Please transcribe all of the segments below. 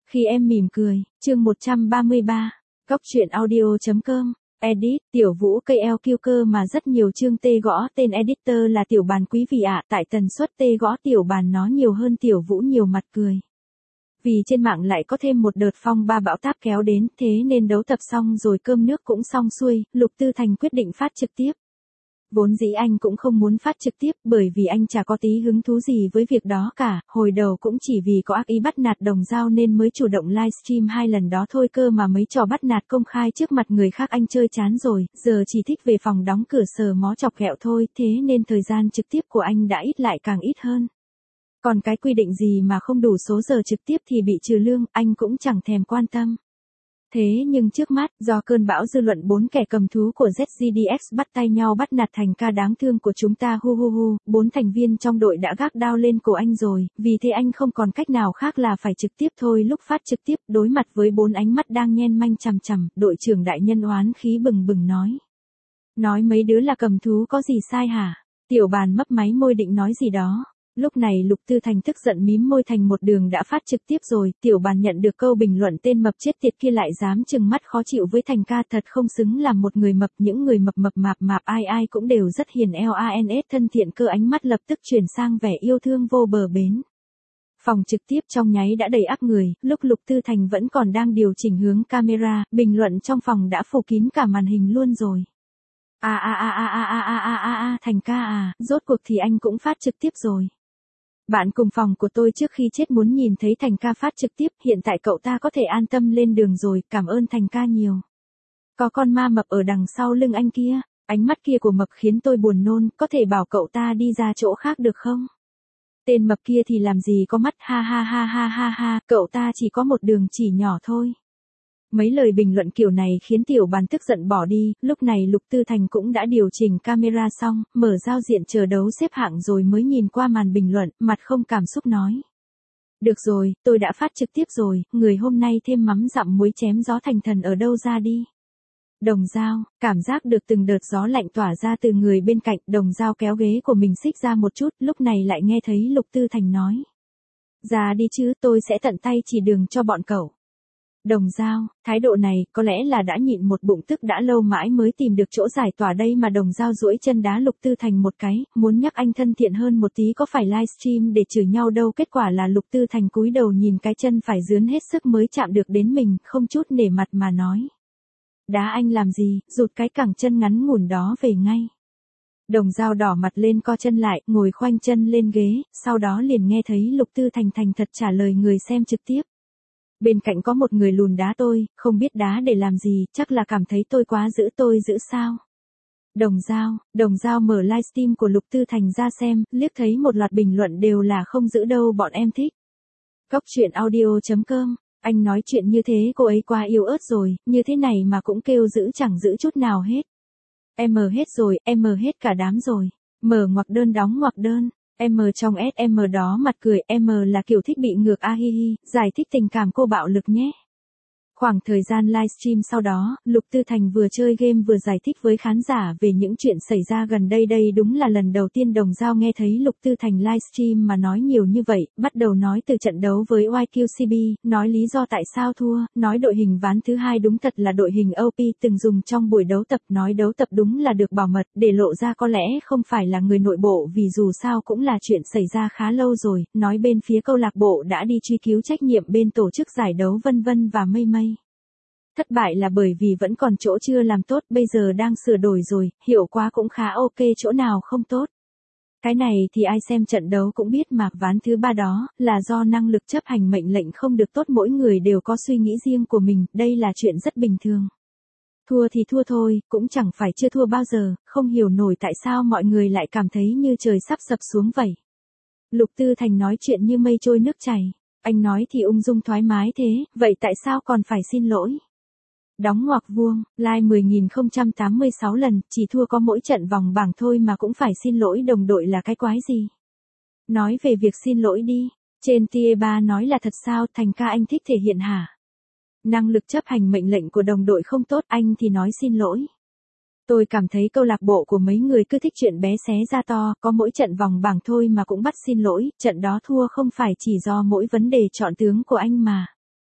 Khi em mỉm cười, chương 133, Góc truyện audio.com, edit, Tiểu Vũ cây LQ cơ mà rất nhiều chương tê gõ tên editor là Tiểu Bàn quý vị ạ, tại tần suất tê gõ Tiểu Bàn nó nhiều hơn Tiểu Vũ nhiều mặt cười. Vì trên mạng lại có thêm một đợt phong ba bão táp kéo đến, thế nên đấu tập xong rồi cơm nước cũng xong xuôi, Lục Tư Thành quyết định phát trực tiếp. Vốn dĩ anh cũng không muốn phát trực tiếp bởi vì anh chả có tí hứng thú gì với việc đó cả, hồi đầu cũng chỉ vì có ác ý bắt nạt Đồng Dao nên mới chủ động livestream 2 lần đó thôi cơ mà mấy trò bắt nạt công khai trước mặt người khác anh chơi chán rồi, giờ chỉ thích về phòng đóng cửa sờ mó chọc ghẹo thôi, thế nên thời gian trực tiếp của anh đã ít lại càng ít hơn. Còn cái quy định gì mà không đủ số giờ trực tiếp thì bị trừ lương, anh cũng chẳng thèm quan tâm. Thế nhưng trước mắt, do cơn bão dư luận 4 kẻ cầm thú của ZGDX bắt tay nhau bắt nạt Thành ca đáng thương của chúng ta 4 thành viên trong đội đã gác đao lên cổ anh rồi, vì thế anh không còn cách nào khác là phải trực tiếp thôi. Lúc phát trực tiếp đối mặt với 4 ánh mắt đang nhen manh chằm chằm, đội trưởng đại nhân oán khí bừng bừng nói. Nói mấy đứa là cầm thú có gì sai hả? Tiểu Bàn mấp máy môi định nói gì đó. Lúc này Lục Tư Thành tức giận mím môi thành một đường đã phát trực tiếp rồi, Tiểu Bàn nhận được câu bình luận tên mập chết tiệt kia lại dám trừng mắt khó chịu với Thành ca, thật không xứng làm một người mập, những người mập mạp ai ai cũng đều rất hiền LANS thân thiện cơ. Ánh mắt lập tức chuyển sang vẻ yêu thương vô bờ bến. Phòng trực tiếp trong nháy đã đầy ắp người, lúc Lục Tư Thành vẫn còn đang điều chỉnh hướng camera, bình luận trong phòng đã phủ kín cả màn hình luôn rồi. Thành ca à, rốt cuộc thì anh cũng phát trực tiếp rồi. Bạn cùng phòng của tôi trước khi chết muốn nhìn thấy Thành ca phát trực tiếp, hiện tại cậu ta có thể an tâm lên đường rồi, cảm ơn Thành ca nhiều. Có con ma mập ở đằng sau lưng anh kia, ánh mắt kia của mập khiến tôi buồn nôn, có thể bảo cậu ta đi ra chỗ khác được không? Tên mập kia thì làm gì có mắt, ha, cậu ta chỉ có một đường chỉ nhỏ thôi. Mấy lời bình luận kiểu này khiến Tiểu Bàn tức giận bỏ đi, lúc này Lục Tư Thành cũng đã điều chỉnh camera xong, mở giao diện chờ đấu xếp hạng rồi mới nhìn qua màn bình luận, mặt không cảm xúc nói. Được rồi, tôi đã phát trực tiếp rồi, người hôm nay thêm mắm dặm muối chém gió thành thần ở đâu ra đi. Đồng Dao, cảm giác được từng đợt gió lạnh tỏa ra từ người bên cạnh, Đồng Dao kéo ghế của mình xích ra một chút, lúc này lại nghe thấy Lục Tư Thành nói. Ra đi chứ, tôi sẽ tận tay chỉ đường cho bọn cậu. Đồng Dao, thái độ này có lẽ là đã nhịn một bụng tức đã lâu mãi mới tìm được chỗ giải tỏa đây mà. Đồng Dao duỗi chân đá Lục Tư Thành một cái, muốn nhắc anh thân thiện hơn một tí có phải livestream để chửi nhau đâu. Kết quả là Lục Tư Thành cúi đầu nhìn cái chân phải dướn hết sức mới chạm được đến mình, không chút nể mặt mà nói. Đá anh làm gì, rụt cái cẳng chân ngắn ngủn đó về ngay. Đồng Dao đỏ mặt lên co chân lại, ngồi khoanh chân lên ghế, sau đó liền nghe thấy Lục Tư Thành thành thật trả lời người xem trực tiếp. Bên cạnh có một người lùn đá tôi, không biết đá để làm gì, chắc là cảm thấy tôi quá giữ tôi giữ sao. Đồng Dao mở livestream của Lục Tư Thành ra xem, liếc thấy một loạt bình luận đều là không giữ đâu bọn em thích. Góc truyện audio.com, anh nói chuyện như thế cô ấy quá yếu ớt rồi, như thế này mà cũng kêu giữ chẳng giữ chút nào hết. Em mờ hết rồi, em mờ hết cả đám rồi. Mở ngoặc đơn đóng ngoặc đơn. M trong SM đó mặt cười, M là kiểu thích bị ngược hi, giải thích tình cảm cô bạo lực nhé. Khoảng thời gian livestream sau đó, Lục Tư Thành vừa chơi game vừa giải thích với khán giả về những chuyện xảy ra gần đây. Đây đúng là lần đầu tiên Đồng Dao nghe thấy Lục Tư Thành livestream mà nói nhiều như vậy, bắt đầu nói từ trận đấu với YQCB, nói lý do tại sao thua, nói đội hình ván thứ hai đúng thật là đội hình OP từng dùng trong buổi đấu tập, nói đấu tập đúng là được bảo mật, để lộ ra có lẽ không phải là người nội bộ vì dù sao cũng là chuyện xảy ra khá lâu rồi, nói bên phía câu lạc bộ đã đi truy cứu trách nhiệm bên tổ chức giải đấu vân vân và mây mây. Thất bại là bởi vì vẫn còn chỗ chưa làm tốt, bây giờ đang sửa đổi rồi, hiệu quả cũng khá ok, chỗ nào không tốt. Cái này thì ai xem trận đấu cũng biết mà, ván thứ 3 đó, là do năng lực chấp hành mệnh lệnh không được tốt, mỗi người đều có suy nghĩ riêng của mình, đây là chuyện rất bình thường. Thua thì thua thôi, cũng chẳng phải chưa thua bao giờ, không hiểu nổi tại sao mọi người lại cảm thấy như trời sắp sập xuống vậy. Lục Tư Thành nói chuyện như mây trôi nước chảy, anh nói thì ung dung thoải mái thế, vậy tại sao còn phải xin lỗi? Đóng ngoặc vuông, like 10.086 lần, chỉ thua có mỗi trận vòng bảng thôi mà cũng phải xin lỗi đồng đội là cái quái gì? Nói về việc xin lỗi đi, trên tier 3 nói là thật sao, Thành ca anh thích thể hiện hả? Năng lực chấp hành mệnh lệnh của đồng đội không tốt, anh thì nói xin lỗi. Tôi cảm thấy câu lạc bộ của mấy người cứ thích chuyện bé xé ra to, có mỗi trận vòng bảng thôi mà cũng bắt xin lỗi, trận đó thua không phải chỉ do mỗi vấn đề chọn tướng của anh mà.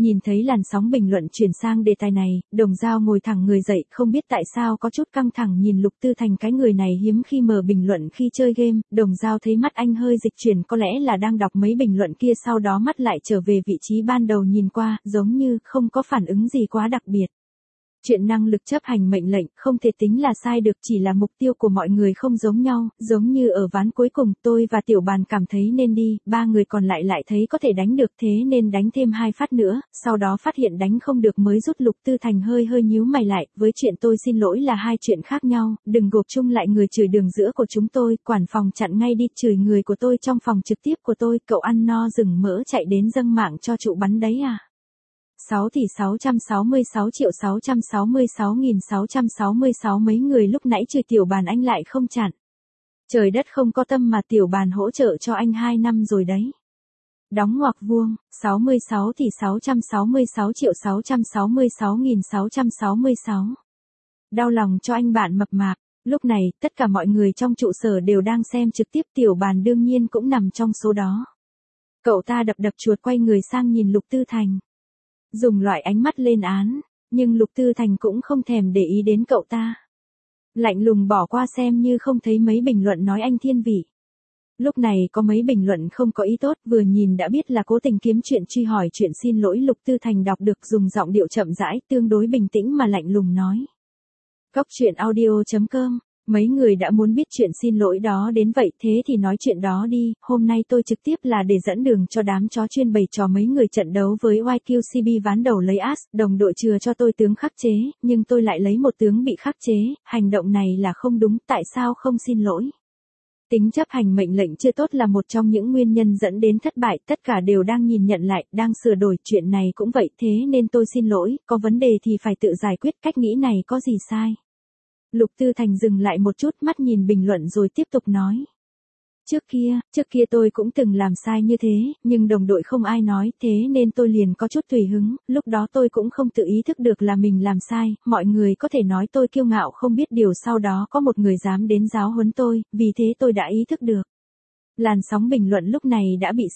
Nhìn thấy làn sóng bình luận chuyển sang đề tài này, Đồng Dao ngồi thẳng người dậy, không biết tại sao có chút căng thẳng nhìn Lục Tư Thành, cái người này hiếm khi mở bình luận khi chơi game. Đồng Dao thấy mắt anh hơi dịch chuyển, có lẽ là đang đọc mấy bình luận kia, sau đó mắt lại trở về vị trí ban đầu nhìn qua, giống như không có phản ứng gì quá đặc biệt. Chuyện năng lực chấp hành mệnh lệnh không thể tính là sai được, chỉ là mục tiêu của mọi người không giống nhau, giống như ở ván cuối cùng tôi và Tiểu Bàn cảm thấy nên đi, ba người còn lại lại thấy có thể đánh được thế nên đánh thêm 2 phát nữa, sau đó phát hiện đánh không được mới rút. Lục Tư Thành hơi nhíu mày lại, với chuyện tôi xin lỗi là hai chuyện khác nhau, đừng gộp chung lại. Người chửi đường giữa của chúng tôi, quản phòng chặn ngay đi, chửi người của tôi trong phòng trực tiếp của tôi, cậu ăn no rừng mỡ chạy đến dâng mạng cho trụ bắn đấy à? 6 tỷ 666.666.666 mấy người lúc nãy chửi Tiểu Bàn anh lại không chặn. Trời đất không có tâm mà Tiểu Bàn hỗ trợ cho anh 2 năm rồi đấy. Đóng ngoặc vuông, 66 tỷ 666.666.666. Đau lòng cho anh bạn mập mạp. Lúc này, tất cả mọi người trong trụ sở đều đang xem trực tiếp, Tiểu Bàn đương nhiên cũng nằm trong số đó. Cậu ta đập chuột quay người sang nhìn Lục Tư Thành. Dùng loại ánh mắt lên án, nhưng Lục Tư Thành cũng không thèm để ý đến cậu ta. Lạnh lùng bỏ qua xem như không thấy mấy bình luận nói anh thiên vị. Lúc này có mấy bình luận không có ý tốt, vừa nhìn đã biết là cố tình kiếm chuyện truy hỏi chuyện xin lỗi. Lục Tư Thành đọc được, dùng giọng điệu chậm rãi, tương đối bình tĩnh mà lạnh lùng nói. Coctruyện.audio.com. Mấy người đã muốn biết chuyện xin lỗi đó đến vậy, thế thì nói chuyện đó đi. Hôm nay tôi trực tiếp là để dẫn đường cho đám chó chuyên bày trò mấy người trận đấu với YQCB ván đầu lấy As, đồng đội chừa cho tôi tướng khắc chế, nhưng tôi lại lấy một tướng bị khắc chế, hành động này là không đúng, tại sao không xin lỗi? Tính chấp hành mệnh lệnh chưa tốt là một trong những nguyên nhân dẫn đến thất bại, tất cả đều đang nhìn nhận lại, đang sửa đổi, chuyện này cũng vậy, thế nên tôi xin lỗi, có vấn đề thì phải tự giải quyết, cách nghĩ này có gì sai? Lục Tư Thành dừng lại một chút, mắt nhìn bình luận rồi tiếp tục nói. Trước kia tôi cũng từng làm sai như thế, nhưng đồng đội không ai nói, thế nên tôi liền có chút tùy hứng, lúc đó tôi cũng không tự ý thức được là mình làm sai, mọi người có thể nói tôi kiêu ngạo không biết điều, sau đó có một người dám đến giáo huấn tôi, vì thế tôi đã ý thức được. Làn sóng bình luận lúc này đã bị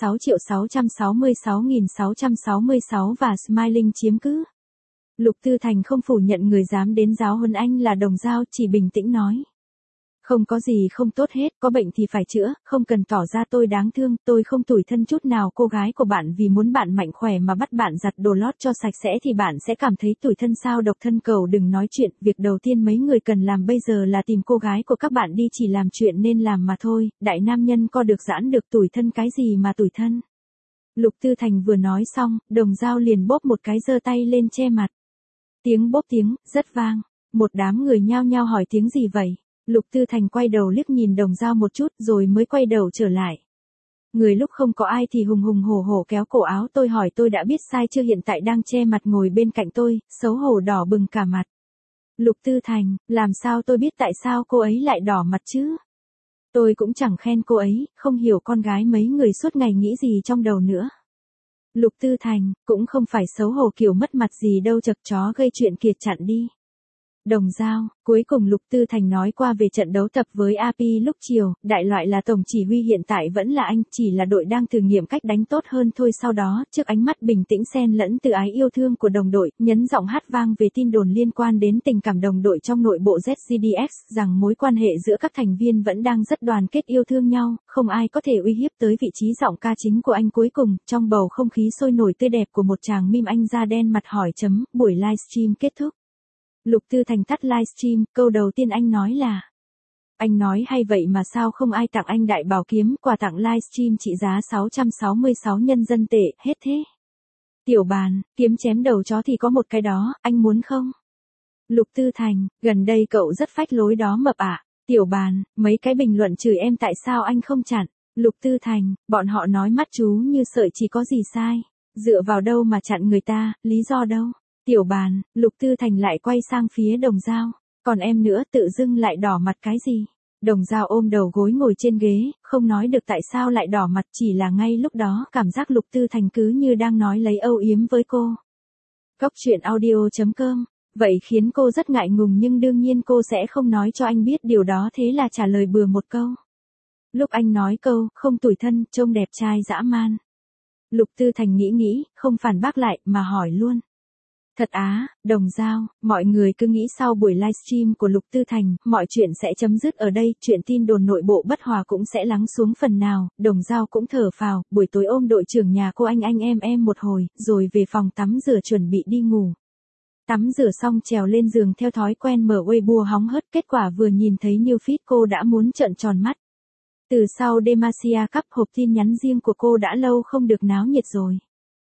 66.666.666 và Smiling chiếm cứ. Lục Tư Thành không phủ nhận người dám đến giáo huấn anh là Đồng Dao, chỉ bình tĩnh nói. Không có gì không tốt hết, có bệnh thì phải chữa, không cần tỏ ra tôi đáng thương, tôi không tủi thân chút nào. Cô gái của bạn vì muốn bạn mạnh khỏe mà bắt bạn giặt đồ lót cho sạch sẽ thì bạn sẽ cảm thấy tủi thân sao? Độc thân cầu đừng nói chuyện, việc đầu tiên mấy người cần làm bây giờ là tìm cô gái của các bạn đi, chỉ làm chuyện nên làm mà thôi, đại nam nhân co được giãn được, tủi thân cái gì mà tủi thân. Lục Tư Thành vừa nói xong, Đồng Dao liền bóp một cái, giơ tay lên che mặt. Tiếng bóp tiếng, rất vang. Một đám người nhao nhao hỏi tiếng gì vậy? Lục Tư Thành quay đầu liếc nhìn Đồng Dao một chút rồi mới quay đầu trở lại. Người lúc không có ai thì hùng hùng hổ hổ kéo cổ áo tôi, hỏi tôi đã biết sai chưa, hiện tại đang che mặt ngồi bên cạnh tôi, xấu hổ đỏ bừng cả mặt. Lục Tư Thành, làm sao tôi biết tại sao cô ấy lại đỏ mặt chứ? Tôi cũng chẳng khen cô ấy, không hiểu con gái mấy người suốt ngày nghĩ gì trong đầu nữa. Lục Tư Thành, cũng không phải xấu hổ kiểu mất mặt gì đâu, chật chó gây chuyện kiệt chặn đi. Đồng Dao, cuối cùng Lục Tư Thành nói qua về trận đấu tập với AP lúc chiều, đại loại là tổng chỉ huy hiện tại vẫn là anh, chỉ là đội đang thử nghiệm cách đánh tốt hơn thôi. Sau đó, trước ánh mắt bình tĩnh xen lẫn từ ái yêu thương của đồng đội, nhấn giọng hát vang về tin đồn liên quan đến tình cảm đồng đội trong nội bộ ZGDX, rằng mối quan hệ giữa các thành viên vẫn đang rất đoàn kết yêu thương nhau, không ai có thể uy hiếp tới vị trí giọng ca chính của anh. Cuối cùng, trong bầu không khí sôi nổi tươi đẹp của một tràng meme, anh da đen mặt hỏi chấm, buổi livestream kết thúc. Lục Tư Thành tắt livestream, câu đầu tiên anh nói là: Anh nói hay vậy mà sao không ai tặng anh đại bảo kiếm, quà tặng livestream trị giá 666 nhân dân tệ, hết thế. Tiểu Bàn, kiếm chém đầu chó thì có một cái đó, anh muốn không? Lục Tư Thành, gần đây cậu rất phách lối đó mập ạ. Tiểu Bàn, mấy cái bình luận chửi em tại sao anh không chặn? Lục Tư Thành, bọn họ nói mắt chú như sợi chỉ có gì sai. Dựa vào đâu mà chặn người ta, lý do đâu? Tiểu Bàn, Lục Tư Thành lại quay sang phía Đồng Dao. Còn em nữa, tự dưng lại đỏ mặt cái gì? Đồng Dao ôm đầu gối ngồi trên ghế, không nói được tại sao lại đỏ mặt, chỉ là ngay lúc đó cảm giác Lục Tư Thành cứ như đang nói lấy âu yếm với cô. Coctruyện.audio.com. Vậy khiến cô rất ngại ngùng, nhưng đương nhiên cô sẽ không nói cho anh biết điều đó, thế là trả lời bừa một câu. Lúc anh nói câu, không tủi thân, trông đẹp trai dã man. Lục Tư Thành nghĩ, không phản bác lại, mà hỏi luôn. Thật á, Đồng Dao, mọi người cứ nghĩ sau buổi livestream của Lục Tư Thành, mọi chuyện sẽ chấm dứt ở đây, chuyện tin đồn nội bộ bất hòa cũng sẽ lắng xuống phần nào, Đồng Dao cũng thở phào, buổi tối ôm đội trưởng nhà cô anh em một hồi, rồi về phòng tắm rửa chuẩn bị đi ngủ. Tắm rửa xong trèo lên giường theo thói quen mở Weibo hóng hớt, kết quả vừa nhìn thấy new feed cô đã muốn trợn tròn mắt. Từ sau Demacia Cup, hộp tin nhắn riêng của cô đã lâu không được náo nhiệt rồi.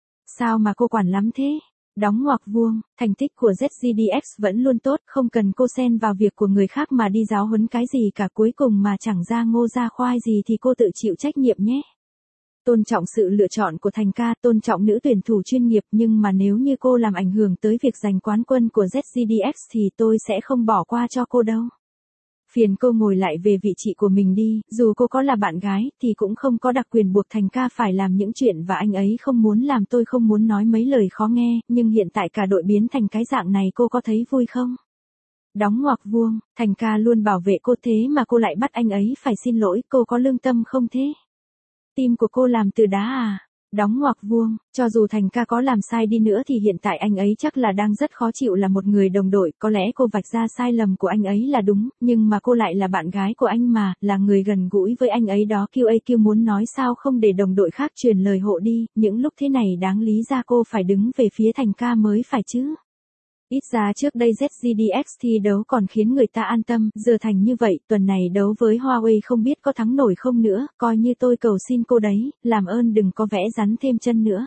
Sao mà cô quản lắm thế? Đóng ngoặc vuông, thành tích của ZGDX vẫn luôn tốt, không cần cô xen vào việc của người khác mà đi giáo huấn cái gì cả, cuối cùng mà chẳng ra ngô ra khoai gì thì cô tự chịu trách nhiệm nhé. Tôn trọng sự lựa chọn của Thành ca, tôn trọng nữ tuyển thủ chuyên nghiệp, nhưng mà nếu như cô làm ảnh hưởng tới việc giành quán quân của ZGDX thì tôi sẽ không bỏ qua cho cô đâu. Phiền cô ngồi lại về vị trí của mình đi, dù cô có là bạn gái, thì cũng không có đặc quyền buộc Thành ca phải làm những chuyện và anh ấy không muốn làm. Tôi không muốn nói mấy lời khó nghe, nhưng hiện tại cả đội biến thành cái dạng này, cô có thấy vui không? Đóng ngoặc vuông, Thành ca luôn bảo vệ cô thế mà cô lại bắt anh ấy phải xin lỗi, cô có lương tâm không thế? Tim của cô làm từ đá à? Đóng ngoặc vuông, cho dù Thành ca có làm sai đi nữa thì hiện tại anh ấy chắc là đang rất khó chịu là một người đồng đội, có lẽ cô vạch ra sai lầm của anh ấy là đúng, nhưng mà cô lại là bạn gái của anh mà, là người gần gũi với anh ấy đó. QAQ muốn nói sao không để đồng đội khác truyền lời hộ đi, những lúc thế này đáng lý ra cô phải đứng về phía Thành ca mới phải chứ. Ít ra trước đây ZGDX thi đấu còn khiến người ta an tâm, giờ thành như vậy, tuần này đấu với Huawei không biết có thắng nổi không nữa, coi như tôi cầu xin cô đấy, làm ơn đừng có vẽ rắn thêm chân nữa.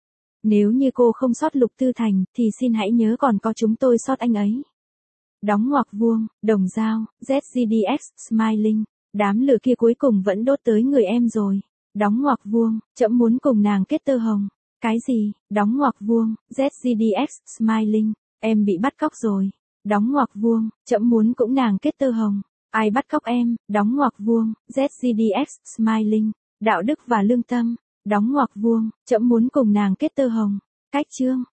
Nếu như cô không sót Lục Tư Thành, thì xin hãy nhớ còn có chúng tôi sót anh ấy. Đóng ngoặc vuông, Đồng Dao, ZGDX, Smiling, đám lửa kia cuối cùng vẫn đốt tới người em rồi. Đóng ngoặc vuông, trẫm muốn cùng nàng kết tơ hồng. Cái gì? Đóng ngoặc vuông, ZGDX, Smiling. Em bị bắt cóc rồi. Đóng ngoặc vuông, trẫm muốn cũng nàng kết tơ hồng. Ai bắt cóc em? Đóng ngoặc vuông, ZGDX, Smiling. Đạo đức và lương tâm. Đóng ngoặc vuông, trẫm muốn cùng nàng kết tơ hồng. Cách chương.